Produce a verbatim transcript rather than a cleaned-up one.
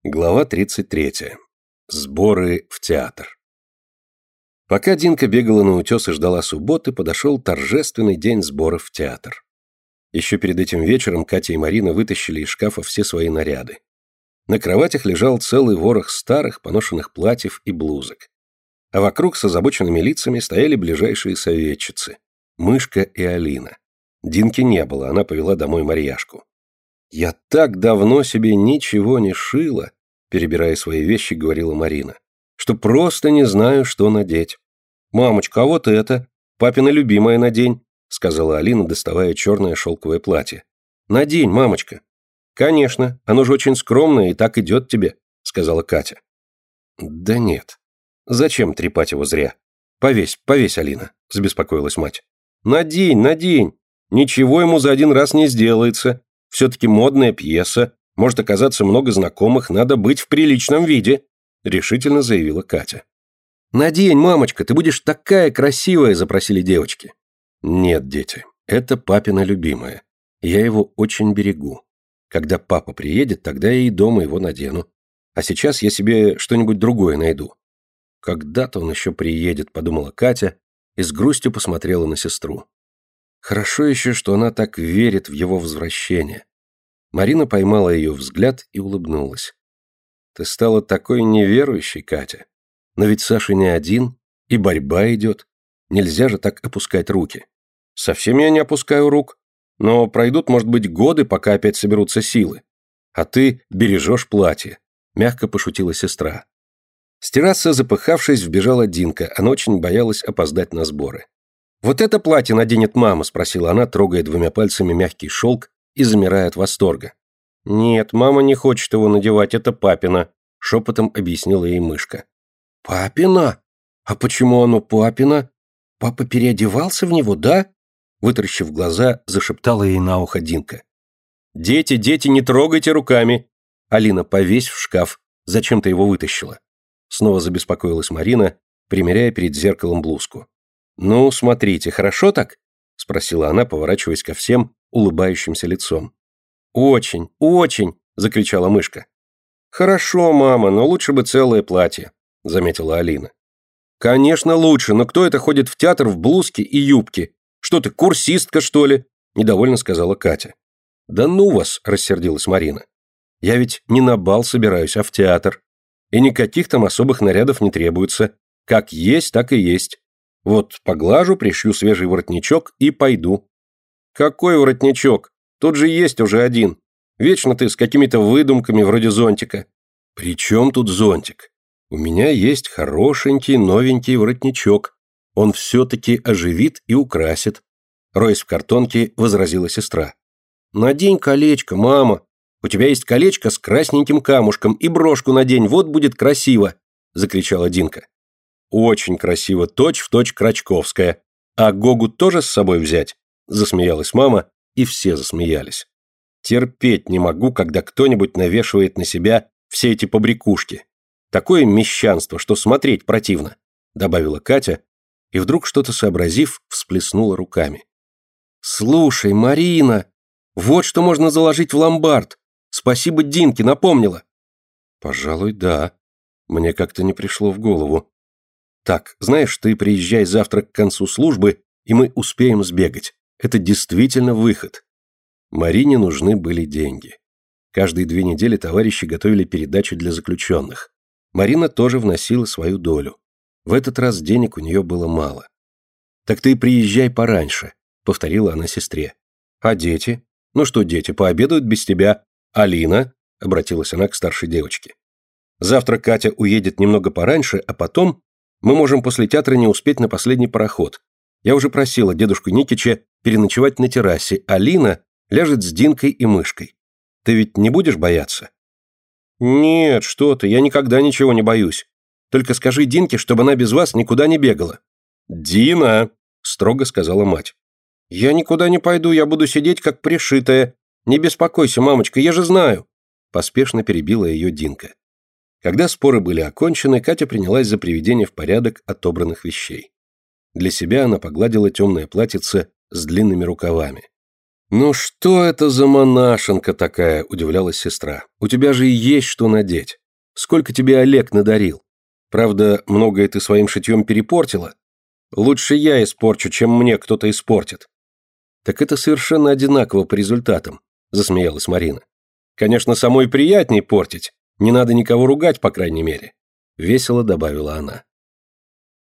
Глава тридцать третья. Сборы в театр. Пока Динка бегала на утес и ждала субботы, подошел торжественный день сборов в театр. Еще перед этим вечером Катя и Марина вытащили из шкафа все свои наряды. На кроватях лежал целый ворох старых поношенных платьев и блузок. А вокруг с озабоченными лицами стояли ближайшие советчицы – Мышка и Алина. Динки не было, она повела домой Марьяшку. «Я так давно себе ничего не шила», — перебирая свои вещи, говорила Марина, «что просто не знаю, что надеть». «Мамочка, а вот это, папина любимая надень», — сказала Алина, доставая черное шелковое платье. «Надень, мамочка». «Конечно, оно же очень скромное и так идет тебе», — сказала Катя. «Да нет. Зачем трепать его зря? Повесь, повесь, Алина», — забеспокоилась мать. «Надень, надень. Ничего ему за один раз не сделается. Все-таки модная пьеса, может оказаться много знакомых, надо быть в приличном виде», — решительно заявила Катя. «Надень, мамочка, ты будешь такая красивая», — запросили девочки. «Нет, дети, это папина любимая. Я его очень берегу. Когда папа приедет, тогда я и дома его надену. А сейчас я себе что-нибудь другое найду». «Когда-то он еще приедет», — подумала Катя и с грустью посмотрела на сестру. Хорошо еще, что она так верит в его возвращение. Марина поймала ее взгляд и улыбнулась. «Ты стала такой неверующей, Катя. Но ведь Саша не один, и борьба идет. Нельзя же так опускать руки». «Совсем я не опускаю рук. Но пройдут, может быть, годы, пока опять соберутся силы. А ты бережешь платье», — мягко пошутила сестра. С террасы, запыхавшись, вбежала Динка. Она очень боялась опоздать на сборы. «Вот это платье наденет мама?» – спросила она, трогая двумя пальцами мягкий шелк и замирая от восторга. «Нет, мама не хочет его надевать, это папина», – шепотом объяснила ей Мышка. «Папина? А почему оно папина? Папа переодевался в него, да?» Вытаращив глаза, зашептала ей на ухо Динка. «Дети, дети, не трогайте руками!» «Алина, повесь в шкаф. Зачем ты его вытащила?» Снова забеспокоилась Марина, примеряя перед зеркалом блузку. «Ну, смотрите, хорошо так?» — спросила она, поворачиваясь ко всем улыбающимся лицом. «Очень, очень!» — закричала Мышка. «Хорошо, мама, но лучше бы целое платье», — заметила Алина. «Конечно, лучше, но кто это ходит в театр в блузке и юбке? Что ты, курсистка, что ли?» — недовольно сказала Катя. «Да ну вас!» — рассердилась Марина. «Я ведь не на бал собираюсь, а в театр. И никаких там особых нарядов не требуется. Как есть, так и есть. Вот поглажу, пришью свежий воротничок и пойду». «Какой воротничок? Тут же есть уже один. Вечно ты с какими-то выдумками вроде зонтика». «При чем тут зонтик? У меня есть хорошенький новенький воротничок. Он все-таки оживит и украсит», — роясь в картонке, возразила сестра. «Надень колечко, мама. У тебя есть колечко с красненьким камушком, и брошку надень, вот будет красиво», — закричала Динка. «Очень красиво, точь-в-точь Крачковская. А Гогу тоже с собой взять?» – засмеялась мама, и все засмеялись. «Терпеть не могу, когда кто-нибудь навешивает на себя все эти побрякушки. Такое мещанство, что смотреть противно», – добавила Катя, и вдруг, что-то сообразив, всплеснула руками. «Слушай, Марина, вот что можно заложить в ломбард. Спасибо Динке, напомнила». «Пожалуй, да. Мне как-то не пришло в голову. Так, знаешь, ты приезжай завтра к концу службы, и мы успеем сбегать. Это действительно выход». Марине нужны были деньги. Каждые две недели товарищи готовили передачу для заключенных. Марина тоже вносила свою долю. В этот раз денег у нее было мало. «Так ты приезжай пораньше», — повторила она сестре. «А дети? Ну что дети, пообедают без тебя? Алина?» — обратилась она к старшей девочке. «Завтра Катя уедет немного пораньше, а потом мы можем после театра не успеть на последний пароход. Я уже просила дедушку Никича переночевать на террасе, а Лина ляжет с Динкой и Мышкой. Ты ведь не будешь бояться?» «Нет, что ты, я никогда ничего не боюсь. Только скажи Динке, чтобы она без вас никуда не бегала». «Дина!» – строго сказала мать. «Я никуда не пойду, я буду сидеть как пришитая. Не беспокойся, мамочка, я же знаю!» Поспешно перебила ее Динка. Когда споры были окончены, Катя принялась за приведение в порядок отобранных вещей. Для себя она погладила темное платьице с длинными рукавами. «Ну что это за монашенка такая?» – удивлялась сестра. «У тебя же и есть что надеть. Сколько тебе Олег надарил? Правда, многое ты своим шитьем перепортила. Лучше я испорчу, чем мне кто-то испортит». «Так это совершенно одинаково по результатам», – засмеялась Марина. «Конечно, самой приятней портить. Не надо никого ругать, по крайней мере», – весело добавила она.